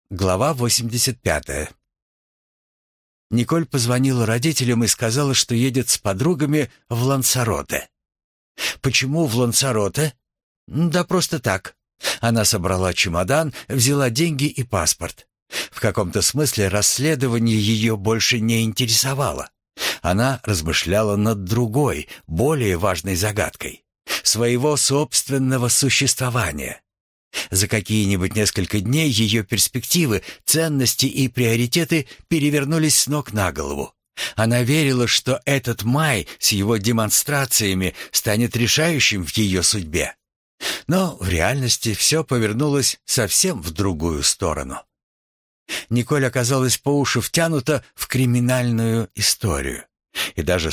Глава 85. Николь позвонила родителям и сказала, что едет с подругами в Лансароте. Почему в Лансароте? Да просто так. Она собрала чемодан, взяла деньги и паспорт. В каком-то смысле расследование ее больше не интересовало. Она размышляла над другой, более важной загадкой — своего собственного существования. За какие-нибудь несколько дней ее перспективы, ценности и приоритеты перевернулись с ног на голову. Она верила, что этот май с его демонстрациями станет решающим в ее судьбе. Но в реальности все повернулось совсем в другую сторону. Николь оказалась по уши втянута в криминальную историю и даже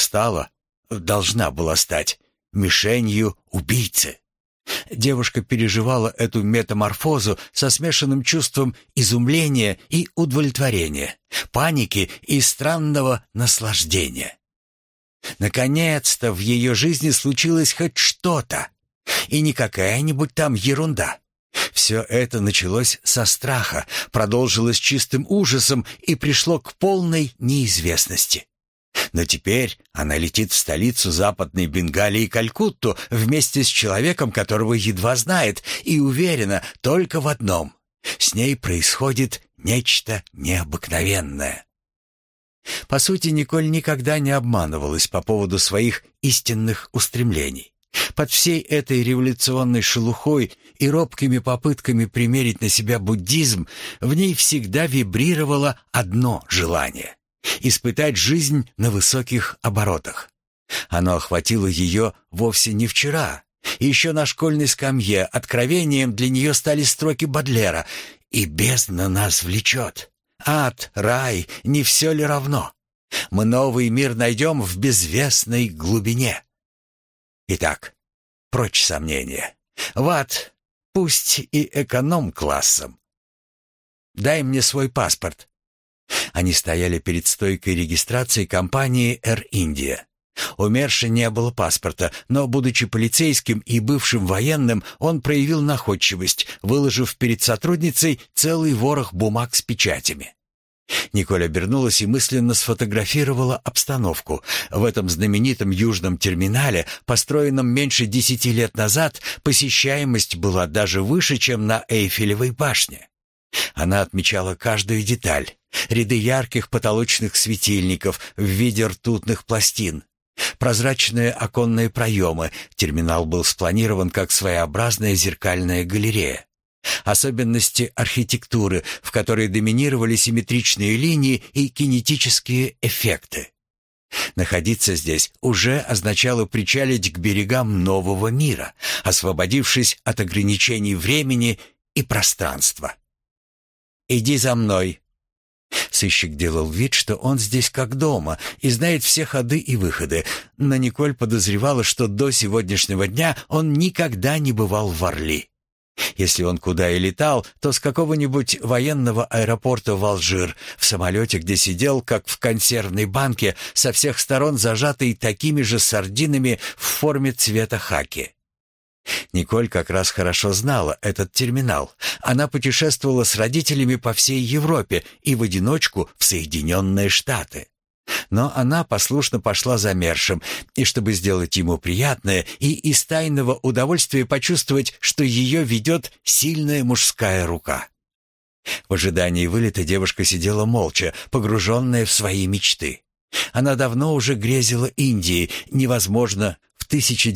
должна была стать мишенью убийцы. Девушка переживала эту метаморфозу со смешанным чувством изумления и удовлетворения, паники и странного наслаждения. Наконец-то в ее жизни случилось хоть что-то, и не какая-нибудь там ерунда. Все это началось со страха, продолжилось чистым ужасом и пришло к полной неизвестности. Но теперь она летит в столицу Западной Бенгалии, Калькутту, вместе с человеком, которого едва знает, и уверена только в одном — с ней происходит нечто необыкновенное. По сути, Николь никогда не обманывалась по поводу своих истинных устремлений. Под всей этой революционной шелухой и робкими попытками примерить на себя буддизм в ней всегда вибрировало одно желание — испытать жизнь на высоких оборотах. Оно охватило ее вовсе не вчера. Еще на школьной скамье откровением для нее стали строки Бодлера: «И бездна нас влечет. Ад, рай, не все ли равно? Мы новый мир найдем в безвестной глубине». Итак, прочь сомнения. В ад, пусть и эконом-классом. «Дай мне свой паспорт». Они стояли перед стойкой регистрации компании Air India. У Мерши не было паспорта, но, будучи полицейским и бывшим военным, он проявил находчивость, выложив перед сотрудницей целый ворох бумаг с печатями. Николь обернулась и мысленно сфотографировала обстановку. В этом знаменитом южном терминале, построенном меньше 10 лет назад, посещаемость была даже выше, чем на Эйфелевой башне. Она отмечала каждую деталь. Ряды ярких потолочных светильников в виде ртутных пластин, прозрачные оконные проемы. Терминал был спланирован как своеобразная зеркальная галерея. Особенности архитектуры, в которой доминировали симметричные линии и кинетические эффекты. Находиться здесь уже означало причалить к берегам нового мира, освободившись от ограничений времени и пространства. «Иди за мной». Сыщик делал вид, что он здесь как дома и знает все ходы и выходы, но Николь подозревала, что до сегодняшнего дня он никогда не бывал в Орли. Если он куда и летал, то с какого-нибудь военного аэропорта в Алжир, в самолете, где сидел, как в консервной банке, со всех сторон зажатый такими же сардинами в форме цвета хаки. Николь как раз хорошо знала этот терминал. Она путешествовала с родителями по всей Европе и в одиночку в Соединенные Штаты. Но она послушно пошла за Мершем, и чтобы сделать ему приятное и из тайного удовольствия почувствовать, что ее ведет сильная мужская рука. В ожидании вылета девушка сидела молча, погруженная в свои мечты. Она давно уже грезила Индией. Невозможно в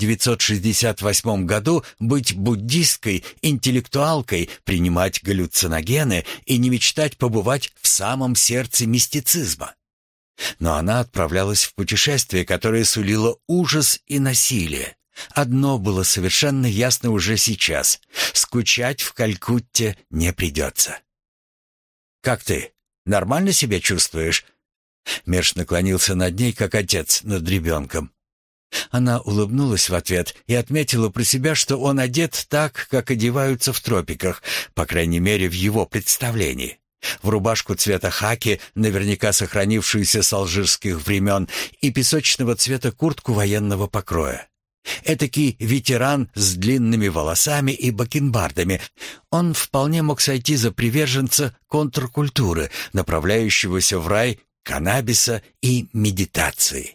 1968 году быть буддистской интеллектуалкой, принимать галлюциногены и не мечтать побывать в самом сердце мистицизма. Но она отправлялась в путешествие, которое сулило ужас и насилие. Одно было совершенно ясно уже сейчас: скучать в Калькутте не придется. «Как ты? Нормально себя чувствуешь?» Мерш наклонился над ней, как отец над ребенком. Она улыбнулась в ответ и отметила про себя, что он одет так, как одеваются в тропиках, по крайней мере, в его представлении. В рубашку цвета хаки, наверняка сохранившуюся с алжирских времен, и песочного цвета куртку военного покроя. Этакий ветеран с длинными волосами и бакенбардами. Он вполне мог сойти за приверженца контркультуры, направляющегося в рай каннабиса и медитации.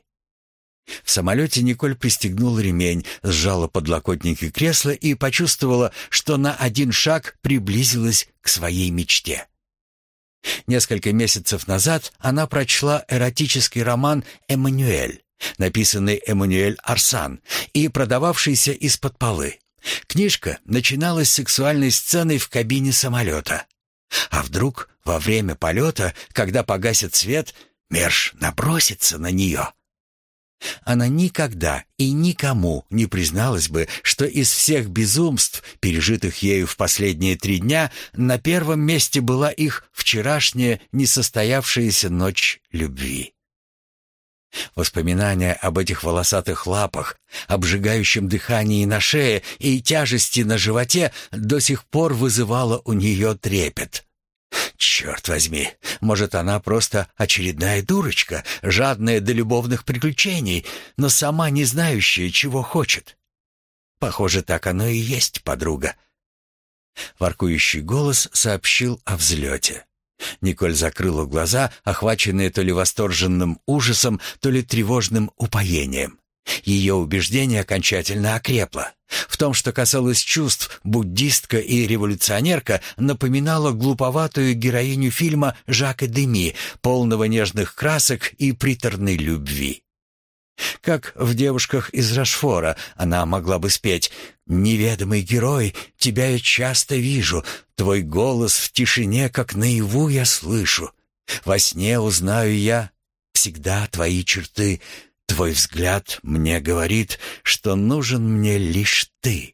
В самолете Николь пристегнула ремень, сжала подлокотники кресла и почувствовала, что на один шаг приблизилась к своей мечте. Несколько месяцев назад она прочла эротический роман «Эммануэль», написанный Эммануэль Арсан и продававшийся из-под полы. Книжка начиналась с сексуальной сценой в кабине самолета. А вдруг во время полета, когда погасит свет, Мерш набросится на нее? Она никогда и никому не призналась бы, что из всех безумств, пережитых ею в последние 3 дня, на первом месте была их вчерашняя несостоявшаяся ночь любви. Воспоминания об этих волосатых лапах, обжигающем дыхании на шее и тяжести на животе до сих пор вызывало у нее трепет. Черт возьми, может, она просто очередная дурочка, жадная до любовных приключений, но сама не знающая, чего хочет. Похоже, так оно и есть, подруга. Воркующий голос сообщил о взлете. Николь закрыла глаза, охваченные то ли восторженным ужасом, то ли тревожным упоением. Ее убеждение окончательно окрепло. В том, что касалось чувств, буддистка и революционерка напоминала глуповатую героиню фильма Жака Деми, полного нежных красок и приторной любви. Как в «Девушках из Рашфора» она могла бы спеть: «Неведомый герой, тебя я часто вижу, твой голос в тишине, как наяву я слышу. Во сне узнаю я всегда твои черты, твой взгляд мне говорит, что нужен мне лишь ты».